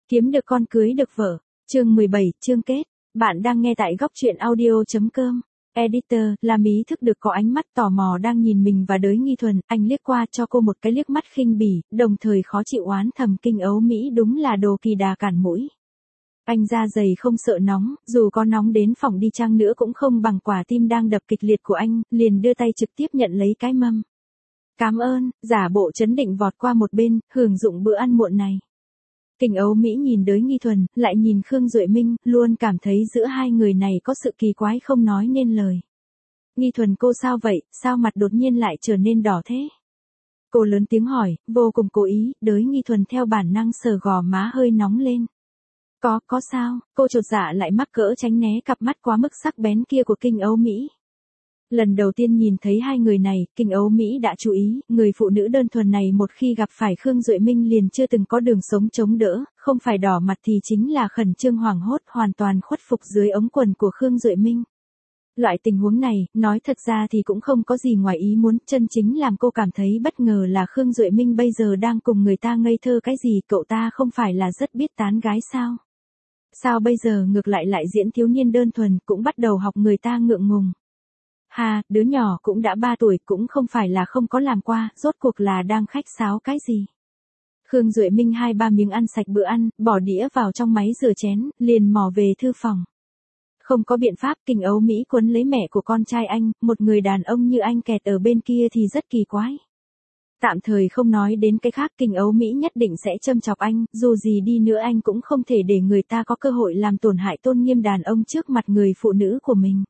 Kiếm được con cưới được vợ. Chương 17, chương kết. Bạn đang nghe tại góc truyện audio.com. Editor, làm ý thức được có ánh mắt tò mò đang nhìn mình và Đới Nghi Thuần, anh liếc qua cho cô một cái liếc mắt khinh bỉ, đồng thời khó chịu oán thầm Kinh Ấu Mỹ đúng là đồ kỳ đà cản mũi. Anh da dày không sợ nóng, dù có nóng đến phòng đi chăng nữa cũng không bằng quả tim đang đập kịch liệt của anh, liền đưa tay trực tiếp nhận lấy cái mâm. Cảm ơn, giả bộ trấn định vọt qua một bên, hưởng dụng bữa ăn muộn này. Kinh Ấu Mỹ nhìn Đới Nghi Thuần, lại nhìn Khương Duệ Minh, luôn cảm thấy giữa hai người này có sự kỳ quái không nói nên lời. Nghi Thuần cô sao vậy, sao mặt đột nhiên lại trở nên đỏ thế? Cô lớn tiếng hỏi, vô cùng cố ý, Đới Nghi Thuần theo bản năng sờ gò má hơi nóng lên. Có sao, cô chột dạ lại mắc cỡ tránh né cặp mắt quá mức sắc bén kia của Kinh Ấu Mỹ. Lần đầu tiên nhìn thấy hai người này, Kinh Ấu Mỹ đã chú ý, người phụ nữ đơn thuần này một khi gặp phải Khương Duệ Minh liền chưa từng có đường sống chống đỡ, không phải đỏ mặt thì chính là khẩn trương hoảng hốt hoàn toàn khuất phục dưới ống quần của Khương Duệ Minh. Loại tình huống này, nói thật ra thì cũng không có gì ngoài ý muốn, chân chính làm cô cảm thấy bất ngờ là Khương Duệ Minh bây giờ đang cùng người ta ngây thơ cái gì, cậu ta không phải là rất biết tán gái sao? Sao bây giờ ngược lại diễn thiếu niên đơn thuần, cũng bắt đầu học người ta ngượng ngùng. Hà, đứa nhỏ cũng đã 3 tuổi cũng không phải là không có làm qua, rốt cuộc là đang khách sáo cái gì. Khương Duệ Minh 2-3 miếng ăn sạch bữa ăn, bỏ đĩa vào trong máy rửa chén, liền mò về thư phòng. Không có biện pháp, Kinh Ấu Mỹ quấn lấy mẹ của con trai anh, một người đàn ông như anh kẹt ở bên kia thì rất kỳ quái. Tạm thời không nói đến cái khác, Kinh Ấu Mỹ nhất định sẽ châm chọc anh, dù gì đi nữa anh cũng không thể để người ta có cơ hội làm tổn hại tôn nghiêm đàn ông trước mặt người phụ nữ của mình.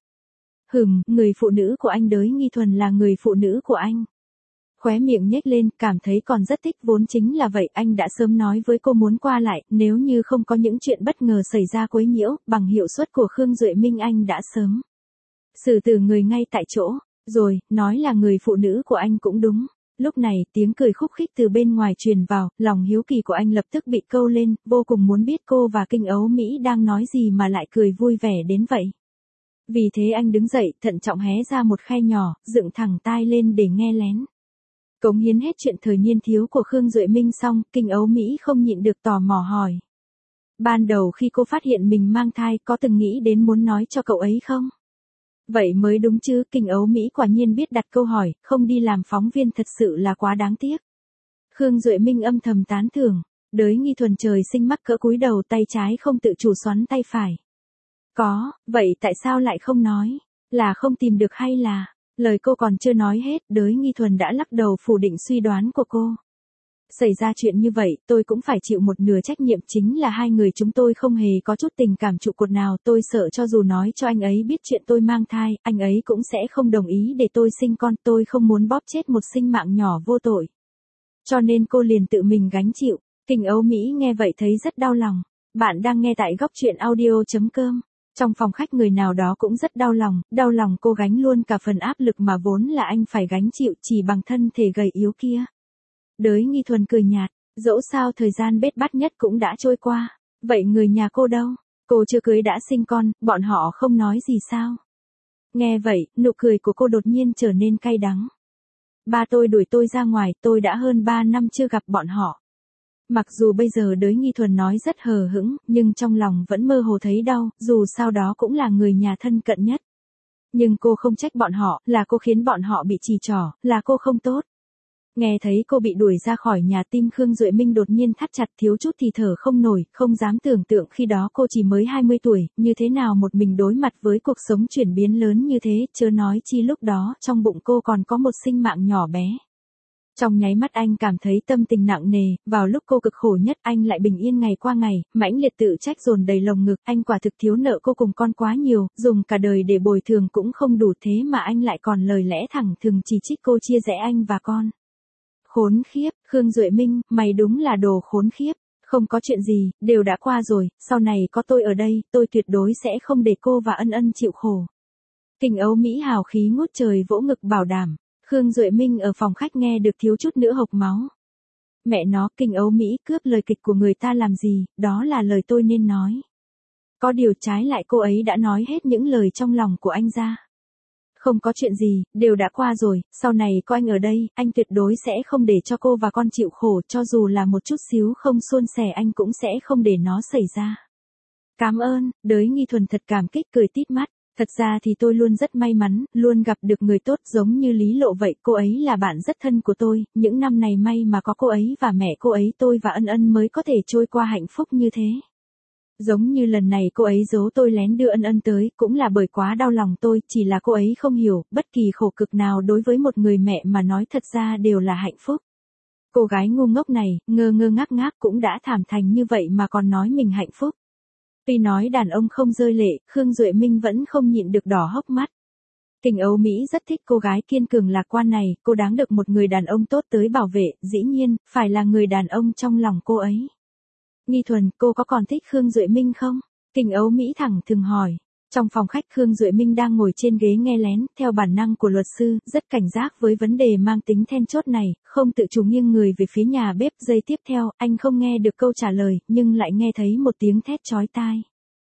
Người phụ nữ của anh Đới Nghi Thuần là người phụ nữ của anh. Khóe miệng nhếch lên, cảm thấy còn rất thích, vốn chính là vậy, anh đã sớm nói với cô muốn qua lại, nếu như không có những chuyện bất ngờ xảy ra quấy nhiễu, bằng hiệu suất của Khương Duệ Minh anh đã sớm xử tử người ngay tại chỗ, rồi, nói là người phụ nữ của anh cũng đúng. Lúc này, tiếng cười khúc khích từ bên ngoài truyền vào, lòng hiếu kỳ của anh lập tức bị câu lên, vô cùng muốn biết cô và Kinh Ấu Mỹ đang nói gì mà lại cười vui vẻ đến vậy. Vì thế anh đứng dậy, thận trọng hé ra một khe nhỏ, dựng thẳng tai lên để nghe lén. Cống hiến hết chuyện thời niên thiếu của Khương Duệ Minh xong, Kinh Ấu Mỹ không nhịn được tò mò hỏi. Ban đầu khi cô phát hiện mình mang thai, có từng nghĩ đến muốn nói cho cậu ấy không? Vậy mới đúng chứ, Kinh Ấu Mỹ quả nhiên biết đặt câu hỏi, không đi làm phóng viên thật sự là quá đáng tiếc. Khương Duệ Minh âm thầm tán thưởng, Đới Nghi Thuần trời sinh mắc cỡ cúi đầu, tay trái không tự chủ xoắn tay phải. Có, vậy tại sao lại không nói? Là không tìm được hay là... Lời cô còn chưa nói hết, Đới Nghi Thuần đã lắc đầu phủ định suy đoán của cô. Xảy ra chuyện như vậy, tôi cũng phải chịu một nửa trách nhiệm, chính là hai người chúng tôi không hề có chút tình cảm trụ cột nào, tôi sợ cho dù nói cho anh ấy biết chuyện tôi mang thai, anh ấy cũng sẽ không đồng ý để tôi sinh con, tôi không muốn bóp chết một sinh mạng nhỏ vô tội. Cho nên cô liền tự mình gánh chịu. Kinh Ấu Mỹ nghe vậy thấy rất đau lòng. Bạn đang nghe tại góc truyện audio.com. Trong phòng khách người nào đó cũng rất đau lòng cô gánh luôn cả phần áp lực mà vốn là anh phải gánh chịu chỉ bằng thân thể gầy yếu kia. Đới Nghi Thuần cười nhạt, dẫu sao thời gian bết bát nhất cũng đã trôi qua, vậy người nhà cô đâu? Cô chưa cưới đã sinh con, bọn họ không nói gì sao? Nghe vậy, nụ cười của cô đột nhiên trở nên cay đắng. Ba tôi đuổi tôi ra ngoài, tôi đã hơn 3 năm chưa gặp bọn họ. Mặc dù bây giờ Đới Nghi Thuần nói rất hờ hững, nhưng trong lòng vẫn mơ hồ thấy đau, dù sao đó cũng là người nhà thân cận nhất. Nhưng cô không trách bọn họ, là cô khiến bọn họ bị chỉ trỏ, là cô không tốt. Nghe thấy cô bị đuổi ra khỏi nhà, tim Khương Duệ Minh đột nhiên thắt chặt, thiếu chút thì thở không nổi, không dám tưởng tượng khi đó cô chỉ mới 20 tuổi, như thế nào một mình đối mặt với cuộc sống chuyển biến lớn như thế, chớ nói chi lúc đó trong bụng cô còn có một sinh mạng nhỏ bé. Trong nháy mắt anh cảm thấy tâm tình nặng nề, vào lúc cô cực khổ nhất anh lại bình yên ngày qua ngày, mãnh liệt tự trách dồn đầy lồng ngực, anh quả thực thiếu nợ cô cùng con quá nhiều, dùng cả đời để bồi thường cũng không đủ, thế mà anh lại còn lời lẽ thẳng thừng chỉ trích cô, chia rẽ anh và con. Khốn khiếp, Khương Duệ Minh, mày đúng là đồ khốn khiếp, không có chuyện gì, đều đã qua rồi, sau này có tôi ở đây, tôi tuyệt đối sẽ không để cô và Ân Ân chịu khổ. Kinh Ấu Mỹ hào khí ngút trời vỗ ngực bảo đảm. Khương Duệ Minh ở phòng khách nghe được thiếu chút nữa hộc máu. Mẹ nó, Kinh Ấu Mỹ cướp lời kịch của người ta làm gì, đó là lời tôi nên nói. Có điều trái lại cô ấy đã nói hết những lời trong lòng của anh ra. Không có chuyện gì, đều đã qua rồi, sau này có anh ở đây, anh tuyệt đối sẽ không để cho cô và con chịu khổ, cho dù là một chút xíu không suôn sẻ anh cũng sẽ không để nó xảy ra. Cảm ơn, Đới Nghi Thuần thật cảm kích cười tít mắt. Thật ra thì tôi luôn rất may mắn, luôn gặp được người tốt giống như Lý Lộ vậy, cô ấy là bạn rất thân của tôi, những năm này may mà có cô ấy và mẹ cô ấy tôi và Ân Ân mới có thể trôi qua hạnh phúc như thế. Giống như lần này cô ấy giấu tôi lén đưa Ân Ân tới, cũng là bởi quá đau lòng tôi, chỉ là cô ấy không hiểu, bất kỳ khổ cực nào đối với một người mẹ mà nói thật ra đều là hạnh phúc. Cô gái ngu ngốc này, ngơ ngơ ngác ngác cũng đã thảm thành như vậy mà còn nói mình hạnh phúc. Tuy nói đàn ông không rơi lệ, Khương Duệ Minh vẫn không nhịn được đỏ hốc mắt. Kình Âu Mỹ rất thích cô gái kiên cường lạc quan này, cô đáng được một người đàn ông tốt tới bảo vệ, dĩ nhiên, phải là người đàn ông trong lòng cô ấy. Nghi Thuần, cô có còn thích Khương Duệ Minh không? Kình Âu Mỹ thẳng thừng hỏi. Trong phòng khách Khương Duệ Minh đang ngồi trên ghế nghe lén, theo bản năng của luật sư, rất cảnh giác với vấn đề mang tính then chốt này, không tự chủ nghiêng người về phía nhà bếp. Giây tiếp theo, anh không nghe được câu trả lời, nhưng lại nghe thấy một tiếng thét chói tai.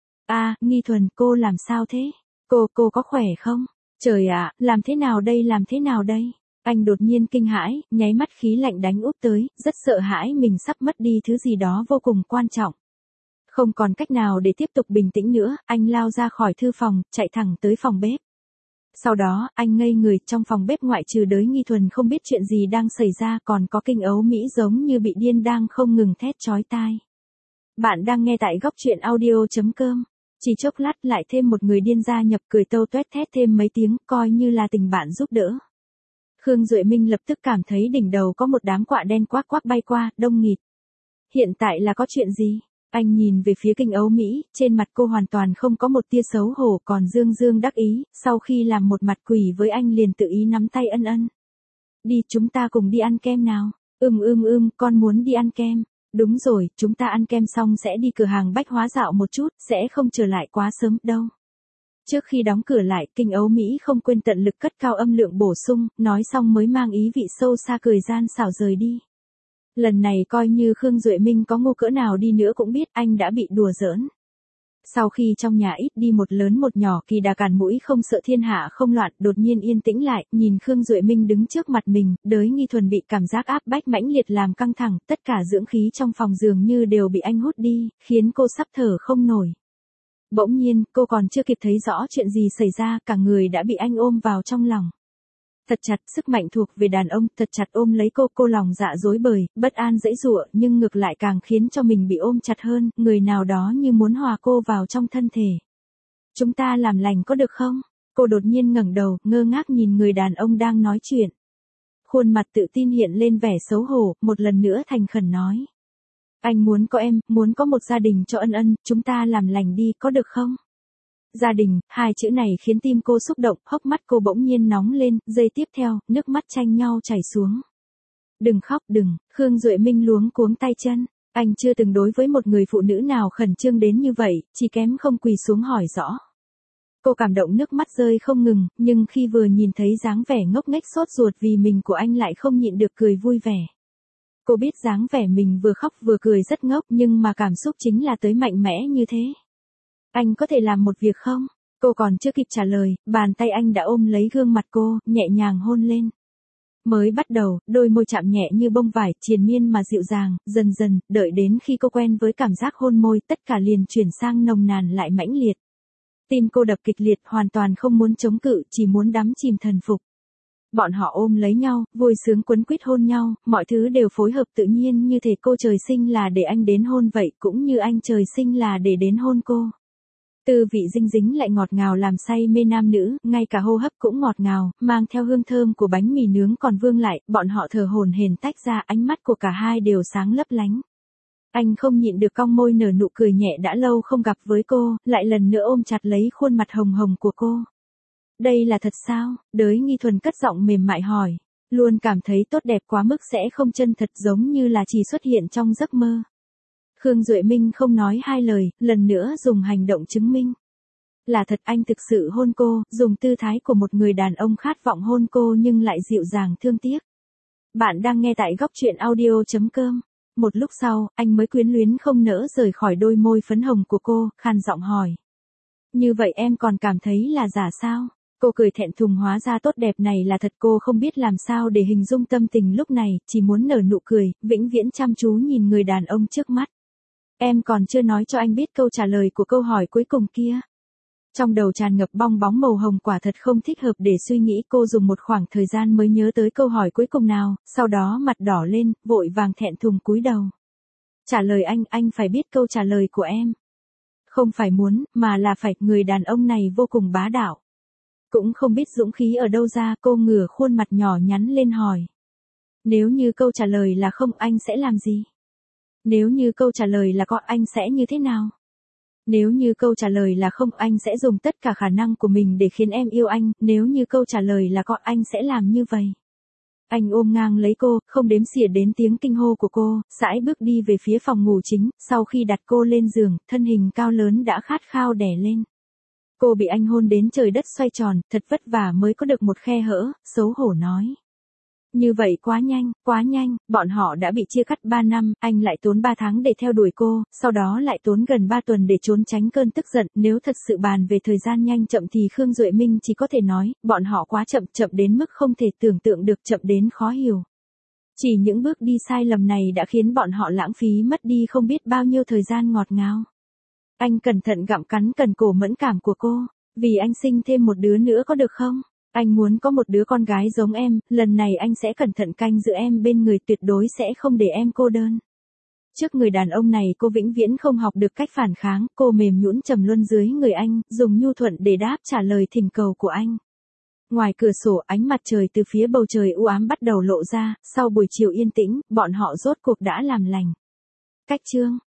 Nghi Thuần, cô làm sao thế? Cô có khỏe không? Trời ạ, làm thế nào đây? Anh đột nhiên kinh hãi, nháy mắt khí lạnh đánh úp tới, rất sợ hãi mình sắp mất đi thứ gì đó vô cùng quan trọng. Không còn cách nào để tiếp tục bình tĩnh nữa, anh lao ra khỏi thư phòng, chạy thẳng tới phòng bếp. Sau đó, anh ngây người, trong phòng bếp ngoại trừ Đới Nghi Thuần không biết chuyện gì đang xảy ra, còn có Kình Âu Mỹ giống như bị điên đang không ngừng thét chói tai. Bạn đang nghe tại góc truyện audio.com. Chỉ chốc lát lại thêm một người điên gia nhập, cười tâu toét thét thêm mấy tiếng, coi như là tình bạn giúp đỡ. Khương Duệ Minh lập tức cảm thấy đỉnh đầu có một đám quạ đen quác quác bay qua, đông nghịt. Hiện tại là có chuyện gì? Anh nhìn về phía Kình Âu Mỹ, trên mặt cô hoàn toàn không có một tia xấu hổ, còn dương dương đắc ý, sau khi làm một mặt quỷ với anh liền tự ý nắm tay Ân Ân. Đi, chúng ta cùng đi ăn kem nào. Con muốn đi ăn kem. Đúng rồi, chúng ta ăn kem xong sẽ đi cửa hàng bách hóa dạo một chút, sẽ không trở lại quá sớm đâu. Trước khi đóng cửa lại, Kình Âu Mỹ không quên tận lực cất cao âm lượng bổ sung, nói xong mới mang ý vị sâu xa cười gian xảo rời đi. Lần này coi như Khương Duệ Minh có ngu cỡ nào đi nữa cũng biết anh đã bị đùa giỡn. Sau khi trong nhà ít đi một lớn một nhỏ, Kỳ Đà cản mũi không sợ thiên hạ không loạn, đột nhiên yên tĩnh lại, nhìn Khương Duệ Minh đứng trước mặt mình, Đới Nghi Thuần bị cảm giác áp bách mãnh liệt làm căng thẳng, tất cả dưỡng khí trong phòng dường như đều bị anh hút đi, khiến cô sắp thở không nổi. Bỗng nhiên, cô còn chưa kịp thấy rõ chuyện gì xảy ra, cả người đã bị anh ôm vào trong lòng. Thật chặt, sức mạnh thuộc về đàn ông, thật chặt ôm lấy cô lòng dạ rối bời, bất an dãy giụa, nhưng ngược lại càng khiến cho mình bị ôm chặt hơn, người nào đó như muốn hòa cô vào trong thân thể. Chúng ta làm lành có được không? Cô đột nhiên ngẩng đầu, ngơ ngác nhìn người đàn ông đang nói chuyện. Khuôn mặt tự tin hiện lên vẻ xấu hổ, một lần nữa thành khẩn nói. Anh muốn có em, muốn có một gia đình cho Ân Ân, chúng ta làm lành đi, có được không? Gia đình, hai chữ này khiến tim cô xúc động, hốc mắt cô bỗng nhiên nóng lên, giây tiếp theo, nước mắt tranh nhau chảy xuống. Đừng khóc, đừng, Khương Duệ Minh luống cuống tay chân, anh chưa từng đối với một người phụ nữ nào khẩn trương đến như vậy, chỉ kém không quỳ xuống hỏi rõ. Cô cảm động nước mắt rơi không ngừng, nhưng khi vừa nhìn thấy dáng vẻ ngốc nghếch sốt ruột vì mình của anh lại không nhịn được cười vui vẻ. Cô biết dáng vẻ mình vừa khóc vừa cười rất ngốc nhưng mà cảm xúc chính là tới mạnh mẽ như thế. Anh có thể làm một việc không? Cô còn chưa kịp trả lời, bàn tay anh đã ôm lấy gương mặt cô, nhẹ nhàng hôn lên. Mới bắt đầu, đôi môi chạm nhẹ như bông vải, triền miên mà dịu dàng, dần dần, đợi đến khi cô quen với cảm giác hôn môi, tất cả liền chuyển sang nồng nàn lại mãnh liệt. Tim cô đập kịch liệt, hoàn toàn không muốn chống cự, chỉ muốn đắm chìm thần phục. Bọn họ ôm lấy nhau, vui sướng quấn quýt hôn nhau, mọi thứ đều phối hợp tự nhiên như thể cô trời sinh là để anh đến hôn vậy, cũng như anh trời sinh là để đến hôn cô. Tư vị dinh dính lại ngọt ngào làm say mê nam nữ, ngay cả hô hấp cũng ngọt ngào, mang theo hương thơm của bánh mì nướng còn vương lại, bọn họ thở hổn hển tách ra, ánh mắt của cả hai đều sáng lấp lánh. Anh không nhịn được cong môi nở nụ cười nhẹ, đã lâu không gặp với cô, lại lần nữa ôm chặt lấy khuôn mặt hồng hồng của cô. Đây là thật sao? Đới Nghi Thuần cất giọng mềm mại hỏi. Luôn cảm thấy tốt đẹp quá mức sẽ không chân thật, giống như là chỉ xuất hiện trong giấc mơ. Khương Duệ Minh không nói hai lời, lần nữa dùng hành động chứng minh. Là thật, anh thực sự hôn cô, dùng tư thái của một người đàn ông khát vọng hôn cô nhưng lại dịu dàng thương tiếc. Bạn đang nghe tại góc truyện audio.com. Một lúc sau, anh mới quyến luyến không nỡ rời khỏi đôi môi phấn hồng của cô, khàn giọng hỏi. Như vậy em còn cảm thấy là giả sao? Cô cười thẹn thùng, hóa ra tốt đẹp này là thật. Cô không biết làm sao để hình dung tâm tình lúc này, chỉ muốn nở nụ cười, vĩnh viễn chăm chú nhìn người đàn ông trước mắt. Em còn chưa nói cho anh biết câu trả lời của câu hỏi cuối cùng kia. Trong đầu tràn ngập bong bóng màu hồng, quả thật không thích hợp để suy nghĩ. Cô dùng một khoảng thời gian mới nhớ tới câu hỏi cuối cùng nào, sau đó mặt đỏ lên, vội vàng thẹn thùng cúi đầu. Trả lời anh phải biết câu trả lời của em. Không phải muốn, mà là phải. Người đàn ông này vô cùng bá đạo. Cũng không biết dũng khí ở đâu ra, cô ngửa khuôn mặt nhỏ nhắn lên hỏi. Nếu như câu trả lời là không, anh sẽ làm gì? Nếu như câu trả lời là có, anh sẽ như thế nào? Nếu như câu trả lời là không, anh sẽ dùng tất cả khả năng của mình để khiến em yêu anh. Nếu như câu trả lời là có, anh sẽ làm như vậy. Anh ôm ngang lấy cô, không đếm xỉa đến tiếng kinh hô của cô, sải bước đi về phía phòng ngủ chính. Sau khi đặt cô lên giường, thân hình cao lớn đã khát khao đè lên. Cô bị anh hôn đến trời đất xoay tròn, thật vất vả mới có được một khe hở, xấu hổ nói. Như vậy quá nhanh, bọn họ đã bị chia cắt 3 năm, anh lại tốn 3 tháng để theo đuổi cô, sau đó lại tốn gần 3 tuần để trốn tránh cơn tức giận. Nếu thật sự bàn về thời gian nhanh chậm thì Khương Duệ Minh chỉ có thể nói, bọn họ quá chậm, chậm đến mức không thể tưởng tượng được, chậm đến khó hiểu. Chỉ những bước đi sai lầm này đã khiến bọn họ lãng phí mất đi không biết bao nhiêu thời gian ngọt ngào. Anh cẩn thận gặm cắn cần cổ mẫn cảm của cô, vì anh sinh thêm một đứa nữa có được không? Anh muốn có một đứa con gái giống em, lần này anh sẽ cẩn thận canh giữ em bên người, tuyệt đối sẽ không để em cô đơn. Trước người đàn ông này cô vĩnh viễn không học được cách phản kháng, cô mềm nhũn trầm luân dưới người anh, dùng nhu thuận để đáp trả lời thỉnh cầu của anh. Ngoài cửa sổ, ánh mặt trời từ phía bầu trời u ám bắt đầu lộ ra, sau buổi chiều yên tĩnh, bọn họ rốt cuộc đã làm lành. Cách chương